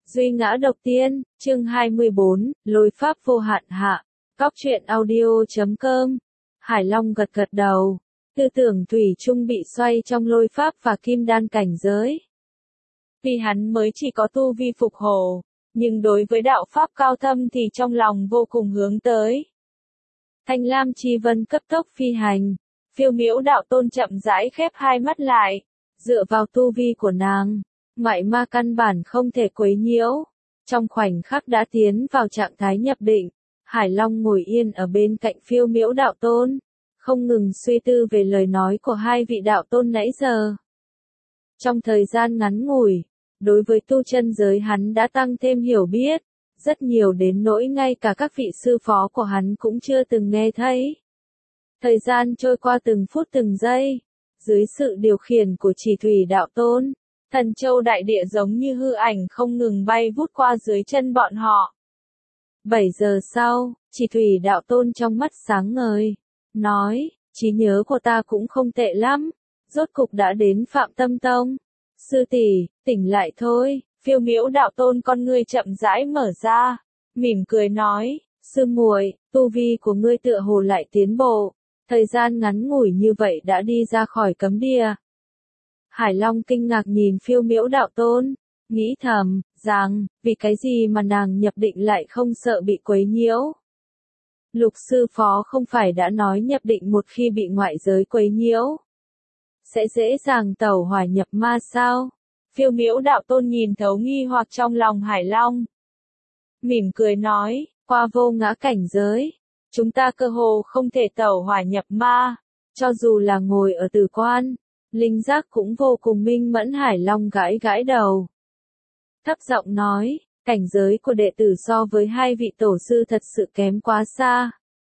Duy ngã độc tiên, chương 24, lôi pháp vô hạn hạ. Cóc truyện audio.com. Hải Long gật gật đầu. Tư tưởng thủy chung bị xoay trong lôi pháp và kim đan cảnh giới. Vì hắn mới chỉ có tu vi phục hổ, nhưng đối với đạo pháp cao thâm thì trong lòng vô cùng hướng tới. Thanh lam chi vân cấp tốc phi hành, phiêu miễu đạo tôn chậm rãi khép hai mắt lại, dựa vào tu vi của nàng. Ngoại ma căn bản không thể quấy nhiễu. Trong khoảnh khắc đã tiến vào trạng thái nhập định, Hải Long ngồi yên ở bên cạnh phiêu miễu đạo tôn, không ngừng suy tư về lời nói của hai vị đạo tôn nãy giờ. Trong thời gian ngắn ngủi, đối với tu chân giới hắn đã tăng thêm hiểu biết, rất nhiều đến nỗi ngay cả các vị sư phó của hắn cũng chưa từng nghe thấy. Thời gian trôi qua từng phút từng giây, dưới sự điều khiển của Chỉ Thủy đạo tôn, Thần Châu đại địa giống như hư ảnh không ngừng bay vút qua dưới chân bọn họ. 7 giờ sau, Chỉ Thủy đạo tôn trong mắt sáng ngời, nói, trí nhớ của ta cũng không tệ lắm, rốt cục đã đến Phạm Tâm Tông. Sư tỷ, tỉnh lại thôi. Phiêu miễu đạo tôn con ngươi chậm rãi mở ra, mỉm cười nói, sư muội, tu vi của ngươi tựa hồ lại tiến bộ, thời gian ngắn ngủi như vậy đã đi ra khỏi cấm địa. Hải Long kinh ngạc nhìn phiêu miễu đạo tôn, nghĩ thầm, rằng, vì cái gì mà nàng nhập định lại không sợ bị quấy nhiễu. Lục sư phó không phải đã nói nhập định một khi bị ngoại giới quấy nhiễu, sẽ dễ dàng tẩu hỏa nhập ma sao? Phiêu miễu đạo tôn nhìn thấu nghi hoặc trong lòng Hải Long. Mỉm cười nói, qua vô ngã cảnh giới, chúng ta cơ hồ không thể tẩu hỏa nhập ma, cho dù là ngồi ở tử quan, linh giác cũng vô cùng minh mẫn. Hải Long gãi gãi đầu. Thấp giọng nói, cảnh giới của đệ tử so với hai vị tổ sư thật sự kém quá xa.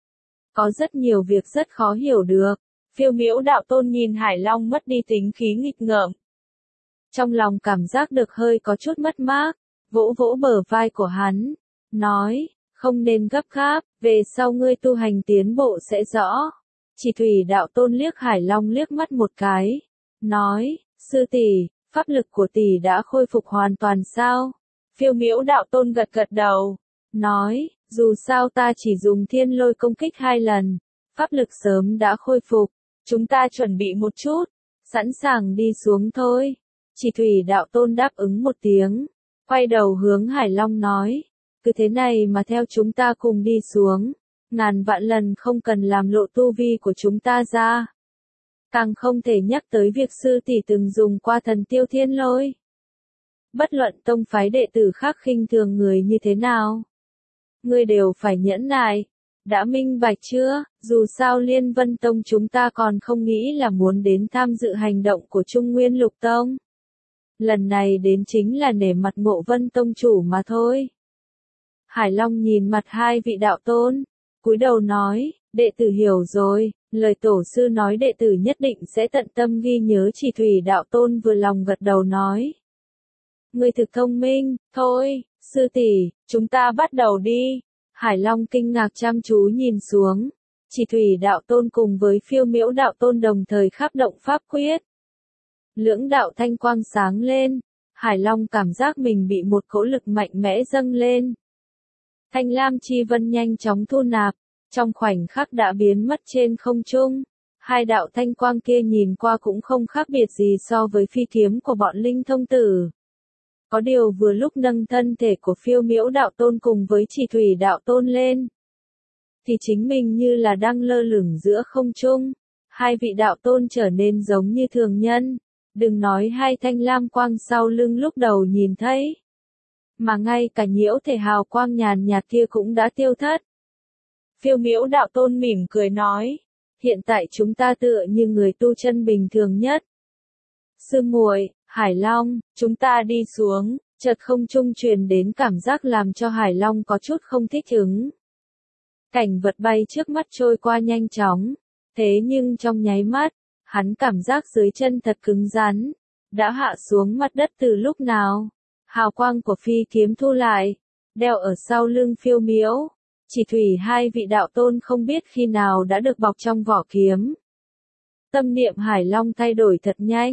Có rất nhiều việc rất khó hiểu được. Phiêu miễu đạo tôn nhìn Hải Long mất đi tính khí nghịch ngợm. Trong lòng cảm giác được hơi có chút mất mát, vỗ vỗ bờ vai của hắn, nói, không nên gấp gáp, về sau ngươi tu hành tiến bộ sẽ rõ. Chỉ Thủy đạo tôn liếc Hải Long liếc mắt một cái, nói, sư tỷ, pháp lực của tỷ đã khôi phục hoàn toàn sao? Phiêu miễu đạo tôn gật gật đầu, nói, dù sao ta chỉ dùng thiên lôi công kích 2 lần, pháp lực sớm đã khôi phục, chúng ta chuẩn bị một chút, sẵn sàng đi xuống thôi. Chỉ Thủy đạo tôn đáp ứng một tiếng, quay đầu hướng Hải Long nói, cứ thế này mà theo chúng ta cùng đi xuống, ngàn vạn lần không cần làm lộ tu vi của chúng ta ra. Càng không thể nhắc tới việc sư tỷ từng dùng qua thần tiêu thiên lôi. Bất luận tông phái đệ tử khác khinh thường người như thế nào, ngươi đều phải nhẫn nại. Đã minh bạch chưa? Dù sao Liên Vân Tông chúng ta còn không nghĩ là muốn đến tham dự hành động của Trung Nguyên Lục Tông. Lần này đến chính là nể mặt Ngộ Vân Tông chủ mà thôi. Hải Long nhìn mặt hai vị đạo tôn, cúi đầu nói, đệ tử hiểu rồi, lời tổ sư nói đệ tử nhất định sẽ tận tâm ghi nhớ. Chỉ Thủy đạo tôn vừa lòng gật đầu nói. Ngươi thực thông minh, thôi, sư tỷ, chúng ta bắt đầu đi. Hải Long kinh ngạc chăm chú nhìn xuống, Chỉ Thủy đạo tôn cùng với phiêu miễu đạo tôn đồng thời khắp động pháp quyết. Lưỡng đạo thanh quang sáng lên, Hải Long cảm giác mình bị một cỗ lực mạnh mẽ dâng lên. Thanh lam chi vân nhanh chóng thu nạp, trong khoảnh khắc đã biến mất trên không trung. Hai đạo thanh quang kia nhìn qua cũng không khác biệt gì so với phi kiếm của bọn linh thông tử. Có điều vừa lúc nâng thân thể của phiêu miễu đạo tôn cùng với Chỉ Thủy đạo tôn lên, thì chính mình như là đang lơ lửng giữa không trung. Hai vị đạo tôn trở nên giống như thường nhân. Đừng nói hai thanh lam quang sau lưng lúc đầu nhìn thấy, mà ngay cả nhiễu thể hào quang nhàn nhạt kia cũng đã tiêu thất. Phiêu miễu đạo tôn mỉm cười nói, hiện tại chúng ta tựa như người tu chân bình thường nhất. Sư muội, Hải Long, chúng ta đi xuống. Chợt không trung truyền đến cảm giác làm cho Hải Long có chút không thích ứng. Cảnh vật bay trước mắt trôi qua nhanh chóng, thế nhưng trong nháy mắt, hắn cảm giác dưới chân thật cứng rắn, đã hạ xuống mặt đất từ lúc nào. Hào quang của phi kiếm thu lại, đeo ở sau lưng phiêu miễu. Chỉ Thủy hai vị đạo tôn không biết khi nào đã được bọc trong vỏ kiếm. Tâm niệm Hải Long thay đổi thật nhanh,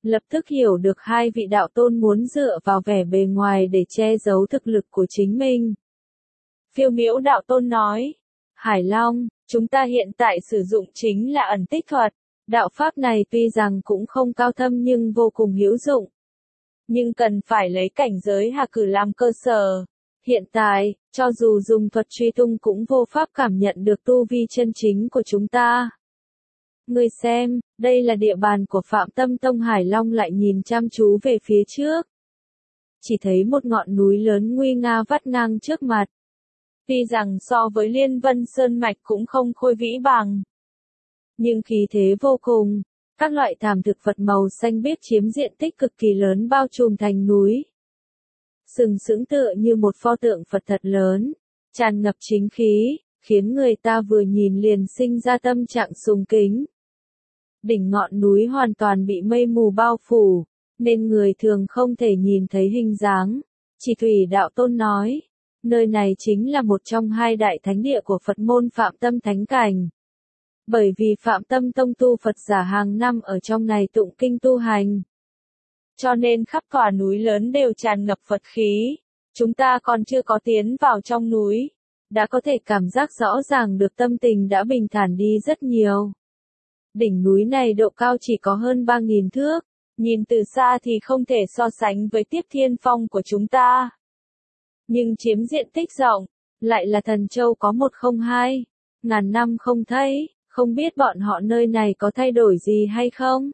lập tức hiểu được hai vị đạo tôn muốn dựa vào vẻ bề ngoài để che giấu thực lực của chính mình. Phiêu Miễu đạo tôn nói, Hải Long, chúng ta hiện tại sử dụng chính là ẩn tích thuật. Đạo pháp này tuy rằng cũng không cao thâm nhưng vô cùng hữu dụng. Nhưng cần phải lấy cảnh giới hạ cử làm cơ sở. Hiện tại, cho dù dùng thuật truy tung cũng vô pháp cảm nhận được tu vi chân chính của chúng ta. Ngươi xem, đây là địa bàn của Phạm Tâm Tông. Hải Long lại nhìn chăm chú về phía trước. Chỉ thấy một ngọn núi lớn nguy nga vắt ngang trước mặt. Tuy rằng so với Liên Vân Sơn Mạch cũng không khôi vĩ bằng. Nhưng khí thế vô cùng, các loại thảm thực vật màu xanh biếc chiếm diện tích cực kỳ lớn bao trùm thành núi. Sừng sững tựa như một pho tượng Phật thật lớn, tràn ngập chính khí, khiến người ta vừa nhìn liền sinh ra tâm trạng sùng kính. Đỉnh ngọn núi hoàn toàn bị mây mù bao phủ, nên người thường không thể nhìn thấy hình dáng. Chỉ Thủy đạo tôn nói, nơi này chính là một trong hai đại thánh địa của Phật môn Phạm Tâm Thánh Cảnh. Bởi vì Phạm Tâm Tông tu Phật giả hàng năm ở trong này tụng kinh tu hành. Cho nên khắp tòa núi lớn đều tràn ngập Phật khí. Chúng ta còn chưa có tiến vào trong núi, đã có thể cảm giác rõ ràng được tâm tình đã bình thản đi rất nhiều. Đỉnh núi này độ cao chỉ có hơn 3.000 thước, nhìn từ xa thì không thể so sánh với Tiếp Thiên Phong của chúng ta. Nhưng chiếm diện tích rộng, lại là Thần Châu có 102, ngàn năm không thấy, không biết bọn họ nơi này có thay đổi gì hay không?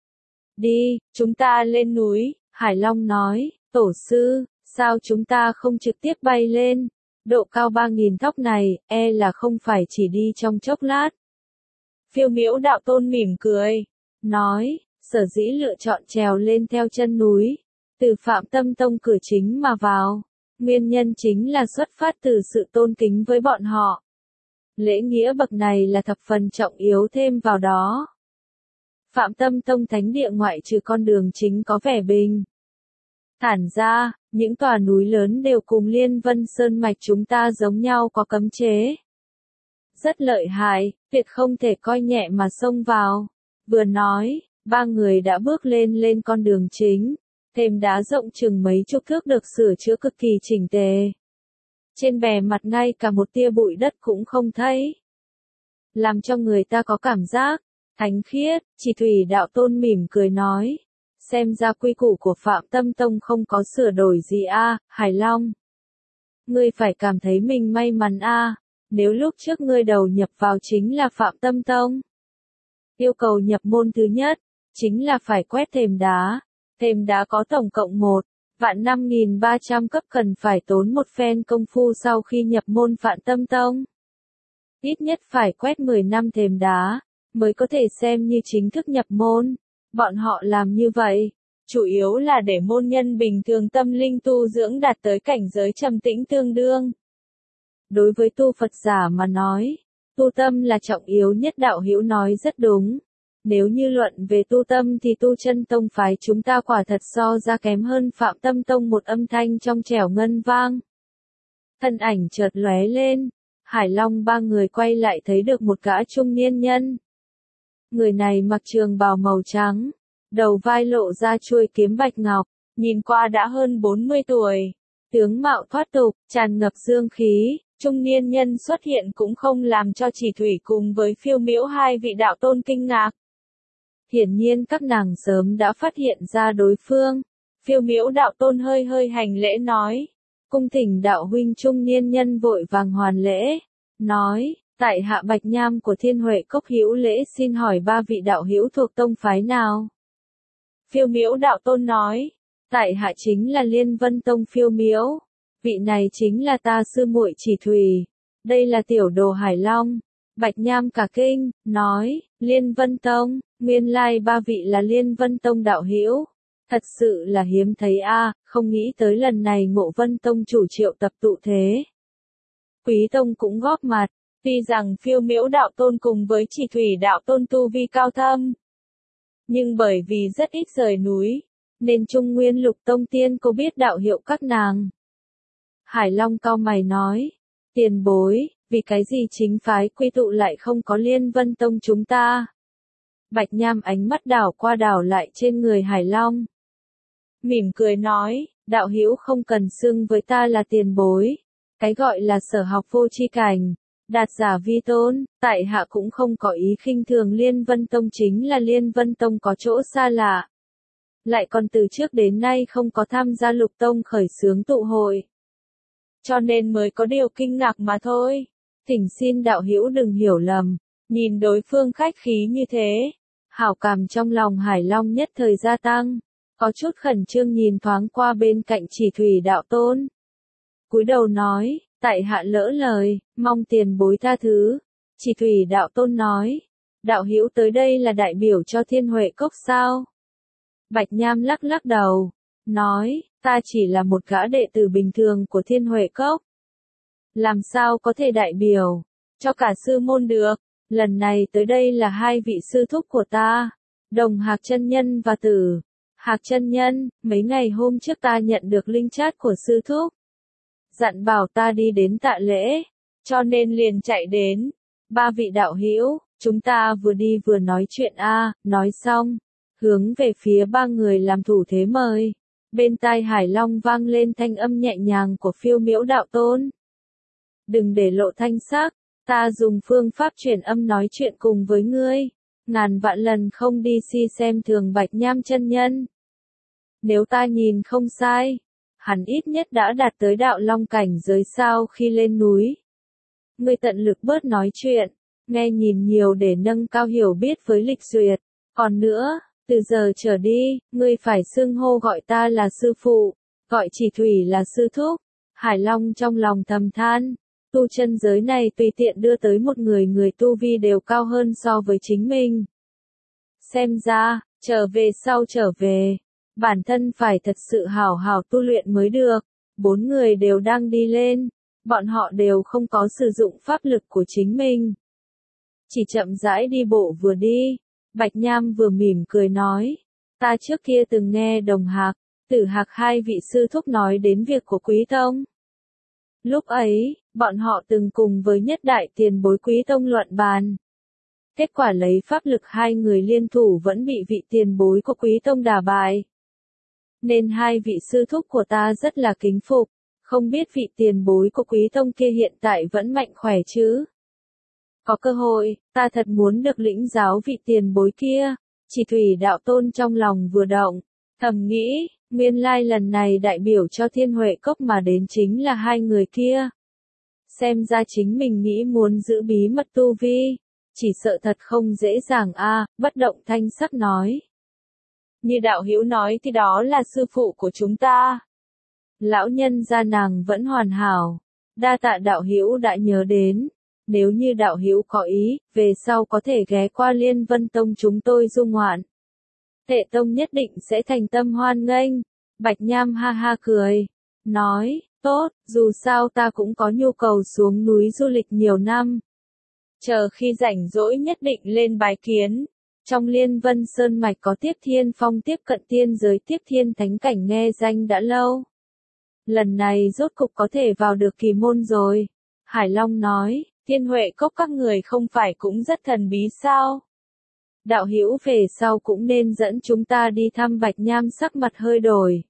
Đi, chúng ta lên núi, Hải Long nói, tổ sư, sao chúng ta không trực tiếp bay lên? Độ cao 3.000 thóc này, là không phải chỉ đi trong chốc lát. Phiêu Miễu đạo tôn mỉm cười, nói, sở dĩ lựa chọn trèo lên theo chân núi, từ Phạm Tâm Tông cửa chính mà vào. Nguyên nhân chính là xuất phát từ sự tôn kính với bọn họ. Lễ nghĩa bậc này là thập phần trọng yếu thêm vào đó. Phạm Tâm Tông thánh địa ngoại trừ con đường chính có vẻ bình thản ra, những tòa núi lớn đều cùng Liên Vân Sơn Mạch chúng ta giống nhau có cấm chế. Rất lợi hại, tuyệt không thể coi nhẹ mà xông vào. Vừa nói, ba người đã bước lên con đường chính. Thềm đá rộng chừng mấy chục thước được sửa chữa cực kỳ chỉnh tề. Trên bề mặt ngay cả một tia bụi đất cũng không thấy. Làm cho người ta có cảm giác thánh khiết. Chỉ Thủy đạo tôn mỉm cười nói, xem ra quy củ của Phạm Tâm Tông không có sửa đổi gì a, Hải Long. Ngươi phải cảm thấy mình may mắn a, nếu lúc trước ngươi đầu nhập vào chính là Phạm Tâm Tông. Yêu cầu nhập môn thứ nhất, chính là phải quét thềm đá. Thềm đá có tổng cộng 1.5.300 cấp, cần phải tốn một phen công phu sau khi nhập môn Phạm Tâm Tông. Ít nhất phải quét 10 năm thềm đá, mới có thể xem như chính thức nhập môn. Bọn họ làm như vậy, chủ yếu là để môn nhân bình thường tâm linh tu dưỡng đạt tới cảnh giới trầm tĩnh tương đương. Đối với tu Phật giả mà nói, tu tâm là trọng yếu nhất, đạo hữu nói rất đúng. Nếu như luận về tu tâm thì tu chân tông phái chúng ta quả thật so ra kém hơn Phạm Tâm Tông một âm thanh trong trẻo ngân vang. Thân ảnh chợt lóe lên, Hải Long ba người quay lại thấy được một gã trung niên nhân. Người này mặc trường bào màu trắng, đầu vai lộ ra chuôi kiếm bạch ngọc, nhìn qua đã hơn 40 tuổi. Tướng mạo thoát tục, tràn ngập dương khí, trung niên nhân xuất hiện cũng không làm cho Chỉ Thủy cùng với Phiêu Miễu hai vị đạo tôn kinh ngạc. Hiển nhiên các nàng sớm đã phát hiện ra đối phương. Phiêu Miễu đạo tôn hơi hành lễ nói, cung thỉnh đạo huynh. Trung niên nhân vội vàng hoàn lễ, nói, tại hạ Bạch Nham của Thiên Huệ Cốc hữu lễ, xin hỏi ba vị đạo hữu thuộc tông phái nào? Phiêu Miễu đạo tôn nói, tại hạ chính là Liên Vân Tông Phiêu Miễu, vị này chính là ta sư muội Chỉ Thủy, đây là tiểu đồ Hải Long. Bạch Nham cả kinh, nói, Liên Vân Tông, nguyên lai ba vị là Liên Vân Tông đạo hữu. Thật sự là hiếm thấy a, không nghĩ tới lần này Ngộ Vân Tông chủ triệu tập tụ thế. Quý Tông cũng góp mặt, tuy rằng Phiêu Miễu đạo tôn cùng với Chỉ Thủy đạo tôn tu vi cao thâm. Nhưng bởi vì rất ít rời núi, nên Trung Nguyên Lục Tông tiên cô biết đạo hiệu các nàng. Hải Long cau mày nói, tiền bối, vì cái gì chính phái quy tụ lại không có Liên Vân Tông chúng ta? Bạch Nham ánh mắt đảo qua đảo lại trên người Hải Long. Mỉm cười nói, đạo hữu không cần xưng với ta là tiền bối. Cái gọi là sở học vô tri cảnh, đạt giả vi tôn, tại hạ cũng không có ý khinh thường Liên Vân Tông, chính là Liên Vân Tông có chỗ xa lạ. Lại còn từ trước đến nay không có tham gia Lục Tông khởi xướng tụ hội. Cho nên mới có điều kinh ngạc mà thôi. Thỉnh xin đạo hữu đừng hiểu lầm. Nhìn đối phương khách khí như thế, hảo cảm trong lòng Hải Long nhất thời gia tăng. Có chút khẩn trương nhìn thoáng qua bên cạnh Chỉ Thủy đạo tôn. Cúi đầu nói, tại hạ lỡ lời, mong tiền bối tha thứ. Chỉ Thủy đạo tôn nói, đạo hữu tới đây là đại biểu cho Thiên Huệ Cốc sao? Bạch Nham lắc lắc đầu, nói, ta chỉ là một gã đệ tử bình thường của Thiên Huệ Cốc. Làm sao có thể đại biểu cho cả sư môn được? Lần này tới đây là hai vị sư thúc của ta, Đồng Hạc chân nhân và Tử Hạc chân nhân. Mấy ngày hôm trước ta nhận được linh chát của sư thúc, dặn bảo ta đi đến tạ lễ, cho nên liền chạy đến. Ba vị đạo hữu, chúng ta vừa đi vừa nói chuyện nói xong, hướng về phía ba người làm thủ thế mời. Bên tai Hải Long vang lên thanh âm nhẹ nhàng của Phiêu Miễu đạo tôn. Đừng để lộ thanh sắc, ta dùng phương pháp truyền âm nói chuyện cùng với ngươi, ngàn vạn lần không đi si xem thường Bạch Nham chân nhân. Nếu ta nhìn không sai, hắn ít nhất đã đạt tới đạo long cảnh giới sau khi lên núi. Ngươi tận lực bớt nói chuyện, nghe nhìn nhiều để nâng cao hiểu biết với Lịch Duyệt. Còn nữa, từ giờ trở đi, ngươi phải xưng hô gọi ta là sư phụ, gọi Chỉ Thủy là sư thúc. Hải Long trong lòng thầm than, tu chân giới này tùy tiện đưa tới một người, người tu vi đều cao hơn so với chính mình. Xem ra, trở về, bản thân phải thật sự hảo hảo tu luyện mới được. Bốn người đều đang đi lên, bọn họ đều không có sử dụng pháp lực của chính mình. Chỉ chậm rãi đi bộ vừa đi, Bạch Nham vừa mỉm cười nói, ta trước kia từng nghe Đồng Hạc, Tử Hạc hai vị sư thúc nói đến việc của Quý Tông. Lúc ấy, bọn họ từng cùng với nhất đại tiền bối Quý Tông luận bàn. Kết quả lấy pháp lực hai người liên thủ vẫn bị vị tiền bối của Quý Tông đả bại. Nên hai vị sư thúc của ta rất là kính phục, không biết vị tiền bối của Quý Tông kia hiện tại vẫn mạnh khỏe chứ? Có cơ hội, ta thật muốn được lĩnh giáo vị tiền bối kia. Chỉ Thủy đạo tôn trong lòng vừa động, thầm nghĩ, nguyên lai lần này đại biểu cho Thiên Huệ Cốc mà đến chính là hai người kia. Xem ra chính mình nghĩ muốn giữ bí mật tu vi, chỉ sợ thật không dễ dàng bất động thanh sắc nói. Như đạo hữu nói thì đó là sư phụ của chúng ta. Lão nhân gia nàng vẫn hoàn hảo, đa tạ đạo hữu đã nhớ đến. Nếu như đạo hữu có ý, về sau có thể ghé qua Liên Vân Tông chúng tôi du ngoạn. Tệ Tông nhất định sẽ thành tâm hoan nghênh. Bạch Nham ha ha cười, nói, tốt, dù sao ta cũng có nhu cầu xuống núi du lịch nhiều năm. Chờ khi rảnh rỗi nhất định lên bái kiến. Trong Liên Vân Sơn Mạch có Tiếp Thiên Phong tiếp cận tiên giới Tiếp Thiên Thánh Cảnh nghe danh đã lâu. Lần này rốt cục có thể vào được kỳ môn rồi. Hải Long nói, Thiên Huệ Cốc các người không phải cũng rất thần bí sao? Đạo hữu về sau cũng nên dẫn chúng ta đi thăm. Bạch Nham sắc mặt hơi đổi.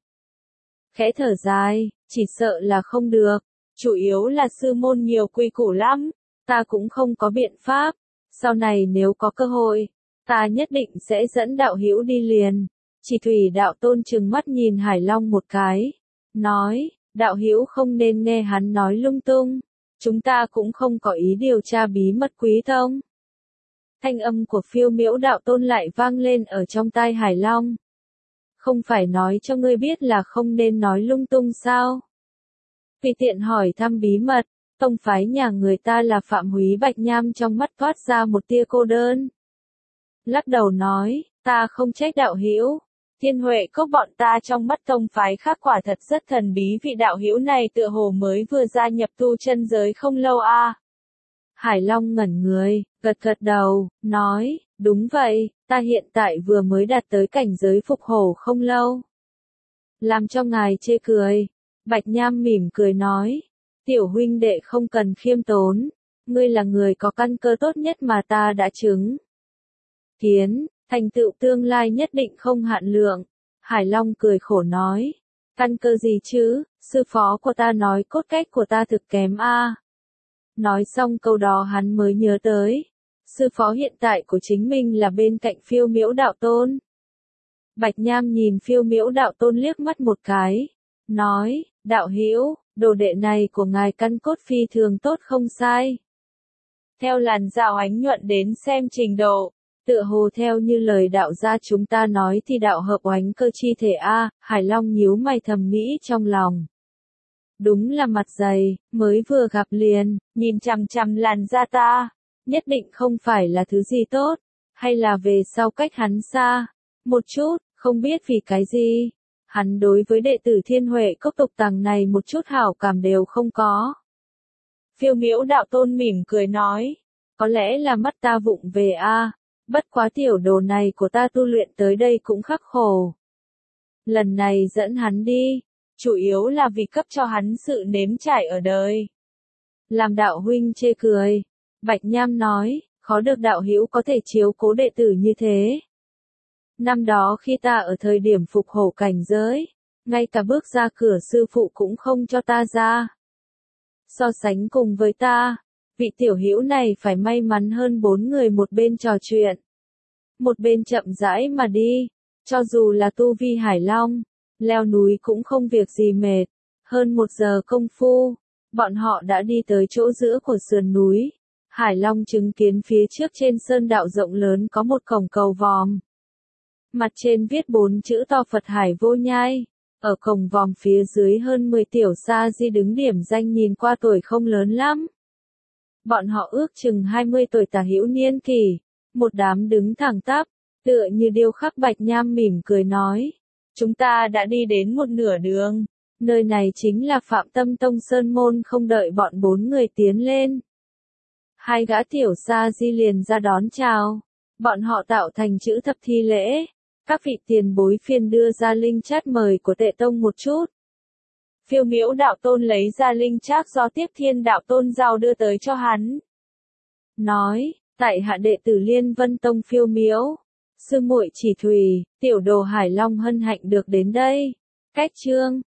Khẽ thở dài, chỉ sợ là không được. Chủ yếu là sư môn nhiều quy củ lắm, ta cũng không có biện pháp. Sau này nếu có cơ hội, ta nhất định sẽ dẫn đạo hữu đi liền. Chỉ Thủy đạo tôn trừng mắt nhìn Hải Long một cái, nói, đạo hữu không nên nghe hắn nói lung tung. Chúng ta cũng không có ý điều tra bí mật Quý Tông. Thanh âm của Phiêu Miễu đạo tôn lại vang lên ở trong tai Hải Long. Không phải nói cho ngươi biết là không nên nói lung tung sao? Vì tiện hỏi thăm bí mật, tông phái nhà người ta là Phạm Húy. Bạch Nham trong mắt thoát ra một tia cô đơn. Lắc đầu nói, ta không trách đạo hữu. Thiên Huệ Cốc bọn ta trong mắt tông phái khác quả thật rất thần bí. Vị đạo hữu này tựa hồ mới vừa gia nhập tu chân giới không lâu Hải Long ngẩn người, gật gật đầu, nói, đúng vậy, ta hiện tại vừa mới đạt tới cảnh giới phục hổ không lâu. Làm cho ngài chê cười. Bạch Nham mỉm cười nói, tiểu huynh đệ không cần khiêm tốn, ngươi là người có căn cơ tốt nhất mà ta đã chứng kiến, thành tựu tương lai nhất định không hạn lượng. Hải Long cười khổ nói, căn cơ gì chứ, sư phó của ta nói cốt cách của ta thực kém a. Nói xong câu đó hắn mới nhớ tới, sư phó hiện tại của chính mình là bên cạnh Phiêu Miễu đạo tôn. Bạch Nham nhìn Phiêu Miễu đạo tôn liếc mắt một cái, nói, đạo hữu, đồ đệ này của ngài căn cốt phi thường tốt không sai. Theo làn dạo ánh nhuận đến xem trình độ, tựa hồ theo như lời đạo gia chúng ta nói thì đạo hợp oánh cơ chi thể a. Hải Long nhíu mày thầm nghĩ trong lòng. Đúng là mặt dày, mới vừa gặp liền, nhìn chằm chằm làn da ta, nhất định không phải là thứ gì tốt, hay là về sau cách hắn xa, một chút, không biết vì cái gì. Hắn đối với đệ tử Thiên Huệ Cốc tục tằng này một chút hảo cảm đều không có. Phiêu Miễu đạo tôn mỉm cười nói, có lẽ là mắt ta vụng về a, bất quá tiểu đồ này của ta tu luyện tới đây cũng khắc khổ. Lần này dẫn hắn đi, chủ yếu là vì cấp cho hắn sự nếm trải ở đời. Làm đạo huynh chê cười, Bạch Nham nói, khó được đạo hữu có thể chiếu cố đệ tử như thế. Năm đó khi ta ở thời điểm phục hổ cảnh giới, ngay cả bước ra cửa sư phụ cũng không cho ta ra. So sánh cùng với ta, vị tiểu hữu này phải may mắn hơn 4 người, một bên trò chuyện, một bên chậm rãi mà đi, cho dù là tu vi Hải Long, leo núi cũng không việc gì mệt. Hơn 1 giờ công phu, bọn họ đã đi tới chỗ giữa của sườn núi. Hải Long chứng kiến phía trước trên sơn đạo rộng lớn có một cổng cầu vòm. Mặt trên viết 4 chữ to Phật Hải Vô Nhai. Ở cổng vòm phía dưới hơn 10 tiểu sa di đứng điểm danh, nhìn qua tuổi không lớn lắm. Bọn họ ước chừng 20 tuổi tả hữu niên kỷ, một đám đứng thẳng tắp, tựa như điêu khắc. Bạch Nham mỉm cười nói, chúng ta đã đi đến một nửa đường, nơi này chính là Phạm Tâm Tông Sơn Môn. Không đợi bọn 4 người tiến lên, 2 gã tiểu sa di liền ra đón chào, bọn họ tạo thành chữ thập thi lễ. Các vị tiền bối phiền đưa ra linh chát mời của Tệ Tông một chút. Phiêu Miễu đạo tôn lấy ra linh chát do Tiếp Thiên đạo tôn giao đưa tới cho hắn. Nói, tại hạ đệ tử Liên Vân Tông Phiêu Miễu, sư muội Chỉ Thùy, tiểu đồ Hải Long hân hạnh được đến đây. Cách chương